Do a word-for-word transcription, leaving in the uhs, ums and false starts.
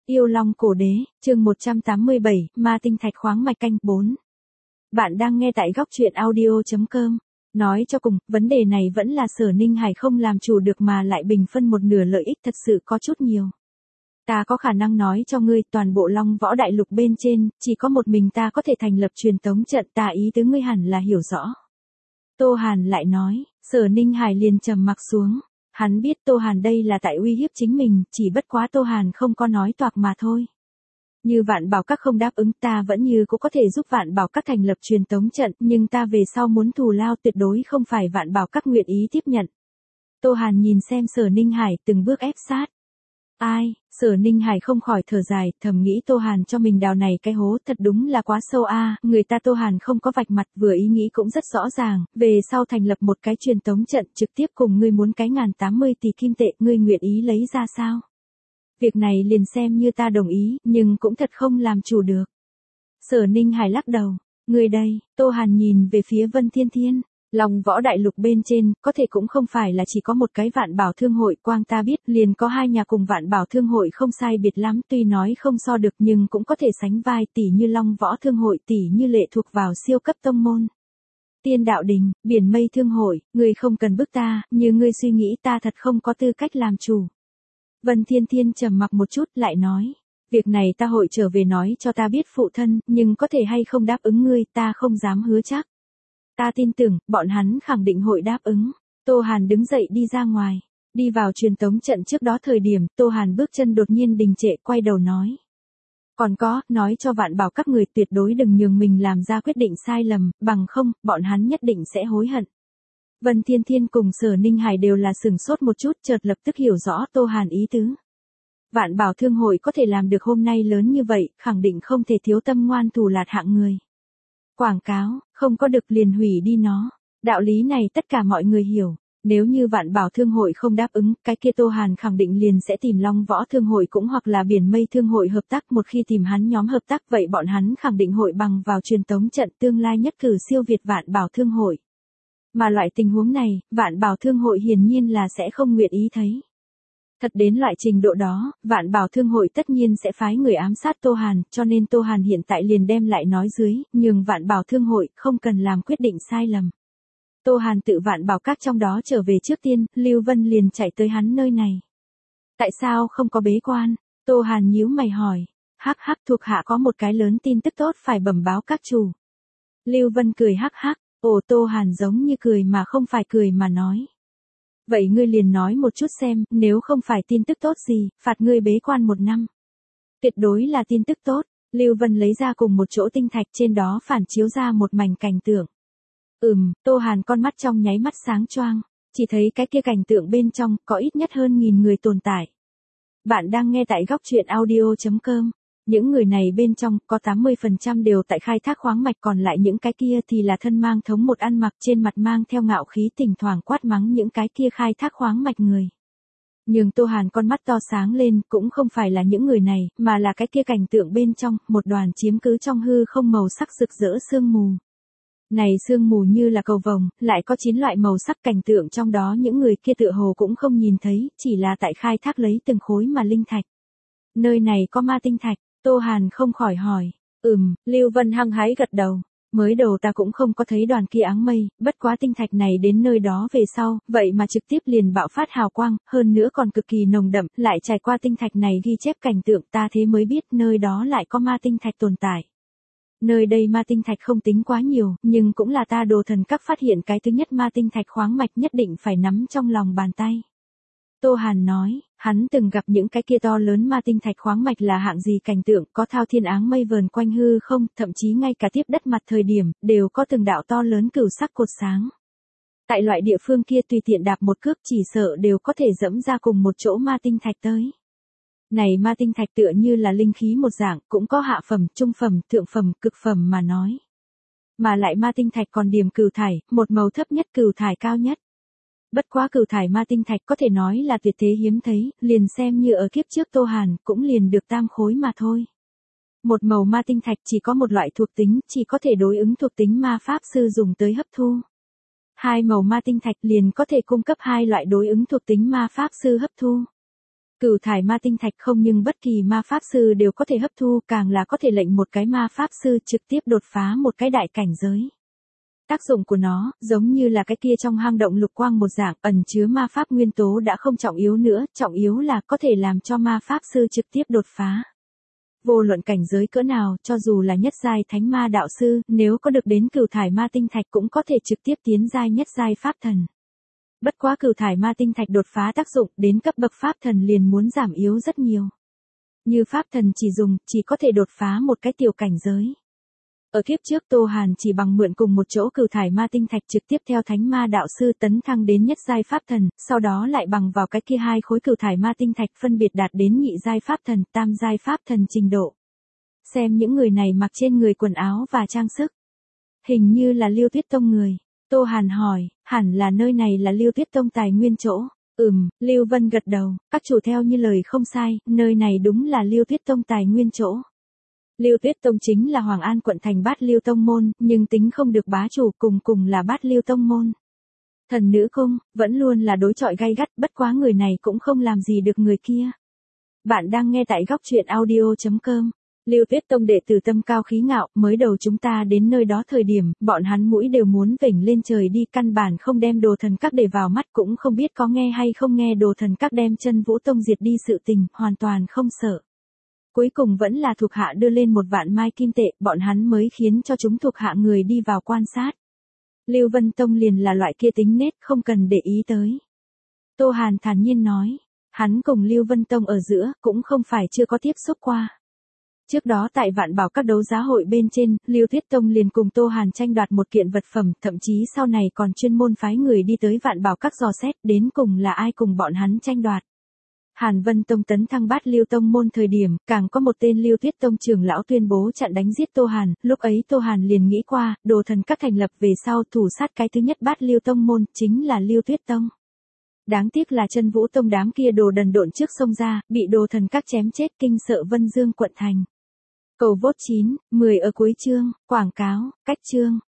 Yêu Long Cổ Đế, chương một trăm tám mươi bảy, Ma Tinh Thạch Khoáng Mạch Canh bốn. Bạn đang nghe tại góc truyện audio chấm com. Nói cho cùng, vấn đề này vẫn là Sở Ninh Hải không làm chủ được mà lại bình phân một nửa lợi ích thật sự có chút nhiều. Ta có khả năng nói cho ngươi toàn bộ Long Võ Đại Lục bên trên, chỉ có một mình ta có thể thành lập truyền tống trận, ta ý tứ ngươi hẳn là hiểu rõ. Tô Hàn lại nói, Sở Ninh Hải liền trầm mặc xuống. Hắn biết Tô Hàn đây là tại uy hiếp chính mình, chỉ bất quá Tô Hàn không có nói toạc mà thôi. Như Vạn Bảo Các không đáp ứng ta vẫn như cũng có thể giúp Vạn Bảo Các thành lập truyền tống trận, nhưng ta về sau muốn thù lao tuyệt đối không phải Vạn Bảo Các nguyện ý tiếp nhận. Tô Hàn nhìn xem Sở Ninh Hải từng bước ép sát. Ai, Sở Ninh Hải không khỏi thở dài, thầm nghĩ Tô Hàn cho mình đào này cái hố thật đúng là quá sâu a. Người ta Tô Hàn không có vạch mặt, vừa ý nghĩ cũng rất rõ ràng, về sau thành lập một cái truyền tống trận trực tiếp cùng ngươi muốn cái ngàn tám mươi tỷ kim tệ, ngươi nguyện ý lấy ra sao? Việc này liền xem như ta đồng ý, nhưng cũng thật không làm chủ được. Sở Ninh Hải lắc đầu, ngươi đây, Tô Hàn nhìn về phía Vân Thiên Thiên. Long Võ Đại Lục bên trên, có thể cũng không phải là chỉ có một cái Vạn Bảo Thương Hội, quang ta biết liền có hai nhà cùng Vạn Bảo Thương Hội không sai biệt lắm, tuy nói không so được nhưng cũng có thể sánh vai, tỷ như Long Võ Thương Hội, tỷ như lệ thuộc vào siêu cấp tông môn. Tiên Đạo Đình, Biển Mây Thương Hội, ngươi không cần bức ta, như ngươi suy nghĩ ta thật không có tư cách làm chủ. Vân Thiên Thiên trầm mặc một chút lại nói, việc này ta hội trở về nói cho ta biết phụ thân, nhưng có thể hay không đáp ứng ngươi ta không dám hứa chắc. Ta tin tưởng, bọn hắn khẳng định hội đáp ứng. Tô Hàn đứng dậy đi ra ngoài. Đi vào truyền tống trận trước đó thời điểm, Tô Hàn bước chân đột nhiên đình trệ, quay đầu nói. Còn có, nói cho Vạn Bảo các người tuyệt đối đừng nhường mình làm ra quyết định sai lầm, bằng không, bọn hắn nhất định sẽ hối hận. Vân Thiên Thiên cùng Sở Ninh Hải đều là sửng sốt một chút, chợt lập tức hiểu rõ Tô Hàn ý tứ. Vạn Bảo Thương Hội có thể làm được hôm nay lớn như vậy, khẳng định không thể thiếu tâm ngoan thủ lạt hạng người. Quảng cáo, không có được liền hủy đi nó. Đạo lý này tất cả mọi người hiểu. Nếu như Vạn Bảo Thương Hội không đáp ứng, cái kia Tô Hàn khẳng định liền sẽ tìm Long Võ Thương Hội cũng hoặc là Biển Mây Thương Hội hợp tác. Một khi tìm hắn nhóm hợp tác vậy bọn hắn khẳng định hội bằng vào truyền tống trận tương lai nhất cử siêu việt Vạn Bảo Thương Hội. Mà loại tình huống này, Vạn Bảo Thương Hội hiển nhiên là sẽ không nguyện ý thấy. Thật đến loại trình độ đó, Vạn Bảo Thương Hội tất nhiên sẽ phái người ám sát Tô Hàn, cho nên Tô Hàn hiện tại liền đem lại nói dưới, nhường Vạn Bảo Thương Hội không cần làm quyết định sai lầm. Tô Hàn tự Vạn Bảo Các trong đó trở về trước tiên, Lưu Vân liền chạy tới hắn nơi này. Tại sao không có bế quan? Tô Hàn nhíu mày hỏi. Hắc hắc, thuộc hạ có một cái lớn tin tức tốt phải bẩm báo các chủ. Lưu Vân cười hắc hắc, ồ Tô Hàn giống như cười mà không phải cười mà nói. Vậy ngươi liền nói một chút xem, nếu không phải tin tức tốt gì, phạt ngươi bế quan một năm. Tuyệt đối là tin tức tốt, Lưu Vân lấy ra cùng một chỗ tinh thạch trên đó phản chiếu ra một mảnh cảnh tượng. Ừm, Tô Hàn con mắt trong nháy mắt sáng choang, chỉ thấy cái kia cảnh tượng bên trong có ít nhất hơn nghìn người tồn tại. Bạn đang nghe tại góc truyện audio chấm com. Những người này bên trong có tám mươi phần trăm đều tại khai thác khoáng mạch, còn lại những cái kia thì là thân mang thống một ăn mặc, trên mặt mang theo ngạo khí, thỉnh thoảng quát mắng những cái kia khai thác khoáng mạch người. Nhưng Tô Hàn con mắt to sáng lên, cũng không phải là những người này, mà là cái kia cảnh tượng bên trong, một đoàn chiếm cứ trong hư không màu sắc rực rỡ sương mù. Này sương mù như là cầu vồng, lại có chín loại màu sắc, cảnh tượng trong đó những người kia tựa hồ cũng không nhìn thấy, chỉ là tại khai thác lấy từng khối mà linh thạch. Nơi này có ma tinh thạch. Tô Hàn không khỏi hỏi. Ừm, Lưu Vân hăng hái gật đầu. Mới đầu ta cũng không có thấy đoàn kia áng mây, bất quá tinh thạch này đến nơi đó về sau, vậy mà trực tiếp liền bạo phát hào quang, hơn nữa còn cực kỳ nồng đậm, lại trải qua tinh thạch này ghi chép cảnh tượng, ta thế mới biết nơi đó lại có ma tinh thạch tồn tại. Nơi đây ma tinh thạch không tính quá nhiều, nhưng cũng là ta Đồ Thần Các phát hiện cái thứ nhất ma tinh thạch khoáng mạch, nhất định phải nắm trong lòng bàn tay. Tô Hàn nói, hắn từng gặp những cái kia to lớn ma tinh thạch khoáng mạch là hạng gì cảnh tượng, có thao thiên áng mây vờn quanh hư không, thậm chí ngay cả tiếp đất mặt thời điểm, đều có từng đạo to lớn cửu sắc cột sáng. Tại loại địa phương kia tùy tiện đạp một cước chỉ sợ đều có thể dẫm ra cùng một chỗ ma tinh thạch tới. Này ma tinh thạch tựa như là linh khí một dạng, cũng có hạ phẩm, trung phẩm, thượng phẩm, cực phẩm mà nói. Mà lại ma tinh thạch còn điểm cửu thải, một màu thấp nhất cửu thải cao nhất. Bất quá cửu thải ma tinh thạch có thể nói là tuyệt thế hiếm thấy, liền xem như ở kiếp trước Tô Hàn cũng liền được tam khối mà thôi. Một màu ma tinh thạch chỉ có một loại thuộc tính, chỉ có thể đối ứng thuộc tính ma pháp sư dùng tới hấp thu. Hai màu ma tinh thạch liền có thể cung cấp hai loại đối ứng thuộc tính ma pháp sư hấp thu. Cửu thải ma tinh thạch không nhưng bất kỳ ma pháp sư đều có thể hấp thu, càng là có thể lệnh một cái ma pháp sư trực tiếp đột phá một cái đại cảnh giới. Tác dụng của nó, giống như là cái kia trong hang động lục quang một dạng, ẩn chứa ma pháp nguyên tố đã không trọng yếu nữa, trọng yếu là có thể làm cho ma pháp sư trực tiếp đột phá. Vô luận cảnh giới cỡ nào, cho dù là nhất giai thánh ma đạo sư, nếu có được đến cửu thải ma tinh thạch cũng có thể trực tiếp tiến giai nhất giai pháp thần. Bất quá cửu thải ma tinh thạch đột phá tác dụng đến cấp bậc pháp thần liền muốn giảm yếu rất nhiều. Như pháp thần chỉ dùng, chỉ có thể đột phá một cái tiểu cảnh giới. Ở kiếp trước Tô Hàn chỉ bằng mượn cùng một chỗ cửu thải ma tinh thạch trực tiếp theo thánh ma đạo sư tấn thăng đến nhất giai pháp thần, sau đó lại bằng vào cái kia hai khối cửu thải ma tinh thạch phân biệt đạt đến nhị giai pháp thần, tam giai pháp thần trình độ. Xem những người này mặc trên người quần áo và trang sức. Hình như là Liêu Tuyết Tông người. Tô Hàn hỏi, hẳn là nơi này là Liêu Tuyết Tông tài nguyên chỗ. Ừm, Lưu Vân gật đầu, các chủ theo như lời không sai, nơi này đúng là Liêu Tuyết Tông tài nguyên chỗ. Liêu Tuyết Tông chính là Hoàng An quận thành Bát Liêu Tông môn, nhưng tính không được bá chủ cùng cùng là Bát Liêu Tông môn. Thần nữ cung, vẫn luôn là đối chọi gay gắt, bất quá người này cũng không làm gì được người kia. Bạn đang nghe tại góc truyện audio chấm com. Liêu Tuyết Tông đệ tử tâm cao khí ngạo, mới đầu chúng ta đến nơi đó thời điểm, bọn hắn mũi đều muốn vểnh lên trời đi, căn bản không đem Đồ Thần Các để vào mắt, cũng không biết có nghe hay không nghe Đồ Thần Các đem Chân Vũ Tông diệt đi sự tình, hoàn toàn không sợ. Cuối cùng vẫn là thuộc hạ đưa lên một vạn mai kim tệ, bọn hắn mới khiến cho chúng thuộc hạ người đi vào quan sát. Lưu Vân Tông liền là loại kia tính nết, không cần để ý tới. Tô Hàn thản nhiên nói, hắn cùng Lưu Vân Tông ở giữa, cũng không phải chưa có tiếp xúc qua. Trước đó tại Vạn Bảo các đấu giá hội bên trên, Liêu Tuyết Tông liền cùng Tô Hàn tranh đoạt một kiện vật phẩm, thậm chí sau này còn chuyên môn phái người đi tới Vạn Bảo các dò xét, đến cùng là ai cùng bọn hắn tranh đoạt. Hàn Vân Tông tấn thăng Bát Liêu Tông môn thời điểm, càng có một tên Liêu Tuyết Tông trưởng lão tuyên bố chặn đánh giết Tô Hàn, lúc ấy Tô Hàn liền nghĩ qua, Đồ Thần Các thành lập về sau thủ sát cái thứ nhất Bát Liêu Tông môn, chính là Liêu Tuyết Tông. Đáng tiếc là Chân Vũ Tông đám kia đồ đần độn trước sông ra, bị Đồ Thần Các chém chết kinh sợ Vân Dương quận thành. Cầu vốt chín, mười ở cuối chương, quảng cáo, cách chương.